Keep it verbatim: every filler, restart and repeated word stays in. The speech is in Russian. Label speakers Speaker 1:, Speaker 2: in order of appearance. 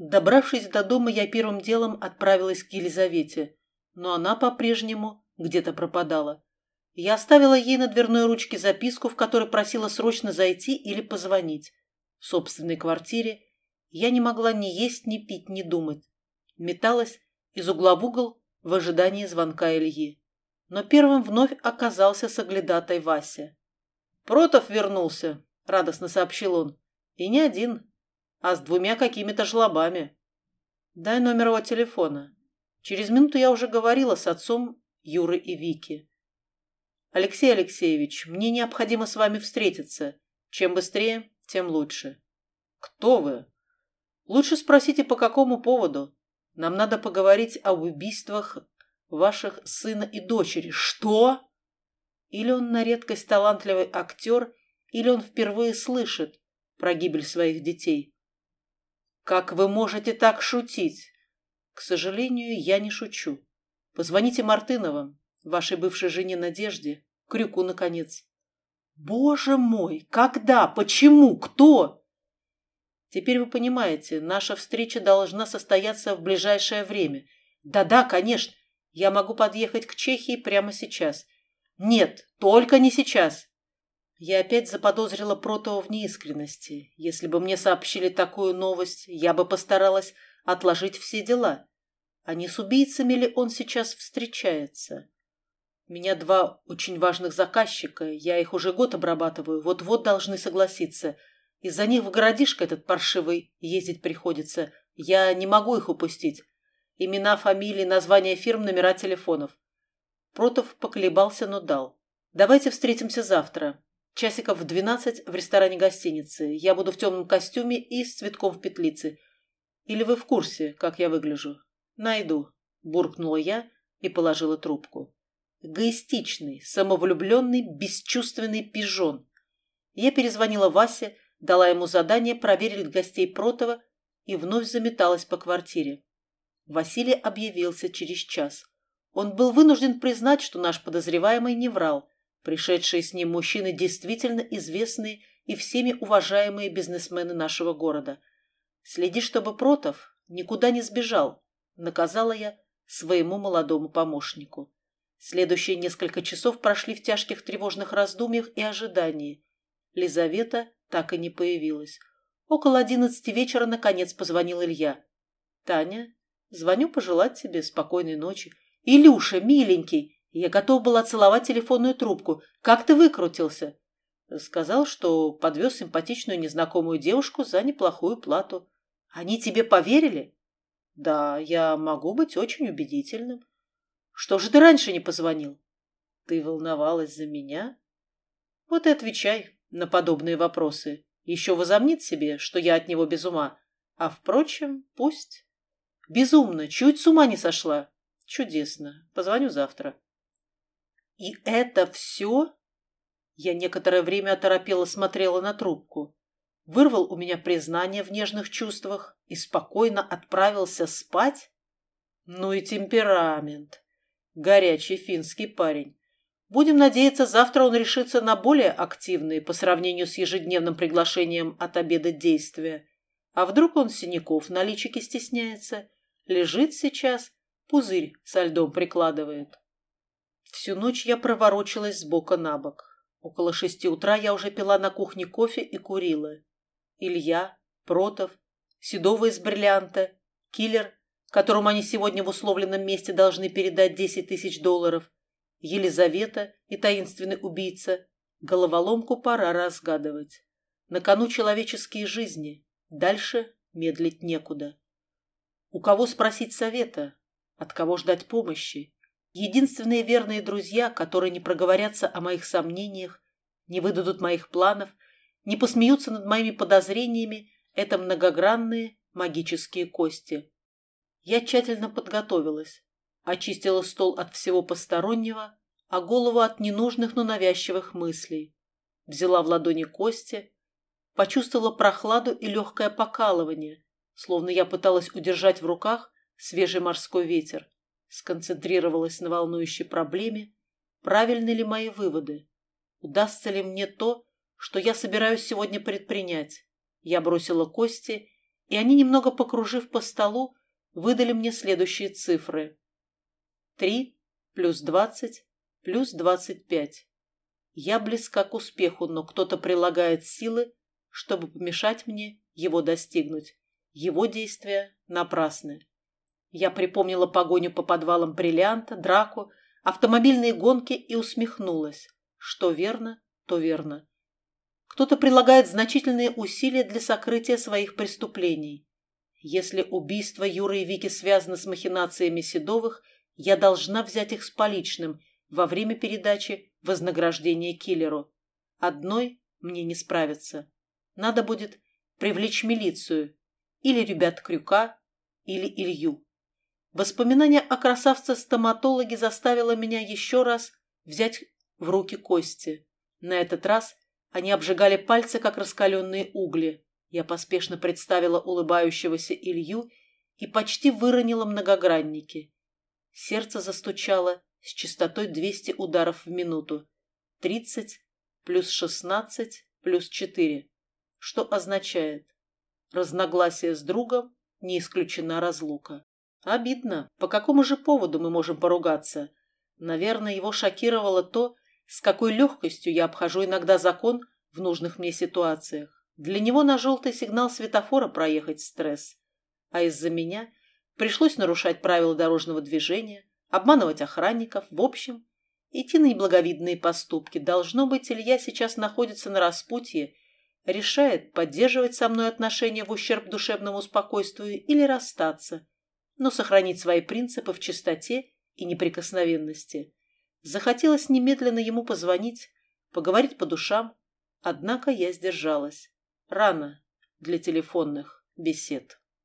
Speaker 1: Добравшись до дома, я первым делом отправилась к Елизавете, но она по-прежнему где-то пропадала. Я оставила ей на дверной ручке записку, в которой просила срочно зайти или позвонить. В собственной квартире я не могла ни есть, ни пить, ни думать. Металась из угла в угол в ожидании звонка Ильи. Но первым вновь оказался соглядатай Вася. «Протов вернулся», — радостно сообщил он. «И не один, а с двумя какими-то жлобами. Дай номер его телефона. Через минуту я уже говорила с отцом Юры и Вики. Алексей Алексеевич, мне необходимо с вами встретиться. Чем быстрее, тем лучше». «Кто вы?» «Лучше спросите, по какому поводу. Нам надо поговорить об убийствах ваших сына и дочери». «Что?» Или он на редкость талантливый актер, или он впервые слышит про гибель своих детей. «Как вы можете так шутить?» «К сожалению, я не шучу. Позвоните Мартыновым, вашей бывшей жене Надежде, Крюку, наконец». «Боже мой! Когда? Почему? Кто?» «Теперь вы понимаете, наша встреча должна состояться в ближайшее время. Да-да, конечно, я могу подъехать к Чехии прямо сейчас». «Нет, только не сейчас». Я опять заподозрила Протова в неискренности. Если бы мне сообщили такую новость, я бы постаралась отложить все дела. А не с убийцами ли он сейчас встречается? У меня два очень важных заказчика, я их уже год обрабатываю, вот-вот должны согласиться. Из-за них в городишко этот паршивый ездить приходится. Я не могу их упустить. Имена, фамилии, названия фирм, номера телефонов. Протов поколебался, но дал. «Давайте встретимся завтра. Часиков в двенадцать в ресторане гостиницы. Я буду в темном костюме и с цветком в петлице. Или вы в курсе, как я выгляжу?» «Найду», – буркнула я и положила трубку. Эгоистичный, самовлюбленный, бесчувственный пижон. Я перезвонила Васе, дала ему задание проверить гостей Протова и вновь заметалась по квартире. Василий объявился через час. Он был вынужден признать, что наш подозреваемый не врал. Пришедшие с ним мужчины действительно известные и всеми уважаемые бизнесмены нашего города. «Следи, чтобы Протов никуда не сбежал», — наказала я своему молодому помощнику. Следующие несколько часов прошли в тяжких тревожных раздумьях и ожидании. Лизавета так и не появилась. Около одиннадцати вечера наконец позвонил Илья. «Таня, звоню пожелать тебе спокойной ночи». «Илюша, миленький!» Я готов была целовать телефонную трубку. «Как ты выкрутился?» Сказал, что подвез симпатичную незнакомую девушку за неплохую плату. «Они тебе поверили?» «Да, я могу быть очень убедительным». «Что же ты раньше не позвонил?» «Ты волновалась за меня?» «Вот и отвечай на подобные вопросы. Еще возомнит себе, что я от него без ума. А, впрочем, пусть. Безумно, чуть с ума не сошла». «Чудесно. Позвоню завтра». «И это все?» Я некоторое время оторопело смотрела на трубку. Вырвал у меня признание в нежных чувствах и спокойно отправился спать? Ну и темперамент. Горячий финский парень. Будем надеяться, завтра он решится на более активные по сравнению с ежедневным приглашением от обеда действия. А вдруг он синяков на личике стесняется? Лежит сейчас, пузырь со льдом прикладывает. Всю ночь я проворочилась с бока на бок. Около шести утра я уже пила на кухне кофе и курила. Илья, Протов, Седова из бриллианта, киллер, которому они сегодня в условленном месте должны передать десять тысяч долларов, Елизавета и таинственный убийца. Головоломку пора разгадывать. На кону человеческие жизни. Дальше медлить некуда. У кого спросить совета? От кого ждать помощи? Единственные верные друзья, которые не проговорятся о моих сомнениях, не выдадут моих планов, не посмеются над моими подозрениями, это многогранные магические кости. Я тщательно подготовилась, очистила стол от всего постороннего, а голову от ненужных, но навязчивых мыслей. Взяла в ладони кости, почувствовала прохладу и легкое покалывание, словно я пыталась удержать в руках свежий морской ветер. Сконцентрировалась на волнующей проблеме, правильны ли мои выводы, удастся ли мне то, что я собираюсь сегодня предпринять. Я бросила кости и они, немного покружив по столу, выдали мне следующие цифры. Три плюс двадцать плюс двадцать пять. Я близка к успеху, но кто-то прилагает силы, чтобы помешать мне его достигнуть. Его действия напрасны. Я припомнила погоню по подвалам бриллианта, драку, автомобильные гонки и усмехнулась. Что верно, то верно. Кто-то прилагает значительные усилия для сокрытия своих преступлений. Если убийство Юры и Вики связано с махинациями Седовых, я должна взять их с поличным во время передачи вознаграждения киллеру. Одной мне не справиться. Надо будет привлечь милицию, или ребят Крюка, или Илью. Воспоминание о красавце-стоматологе заставило меня еще раз взять в руки кости. На этот раз они обжигали пальцы, как раскаленные угли. Я поспешно представила улыбающегося Илью и почти выронила многогранники. Сердце застучало с частотой двести ударов в минуту. тридцать плюс шестнадцать плюс четыре. Что означает? Разногласие с другом, не исключена разлука. Обидно. По какому же поводу мы можем поругаться? Наверное, его шокировало то, с какой легкостью я обхожу иногда закон в нужных мне ситуациях. Для него на желтый сигнал светофора проехать стресс. А из-за меня пришлось нарушать правила дорожного движения, обманывать охранников, в общем, идти на неблаговидные поступки. Должно быть, Илья сейчас находится на распутье, решает, поддерживать со мной отношения в ущерб душевному спокойствию или расстаться, но сохранить свои принципы в чистоте и неприкосновенности. Захотелось немедленно ему позвонить, поговорить по душам, однако я сдержалась. Рано для телефонных бесед.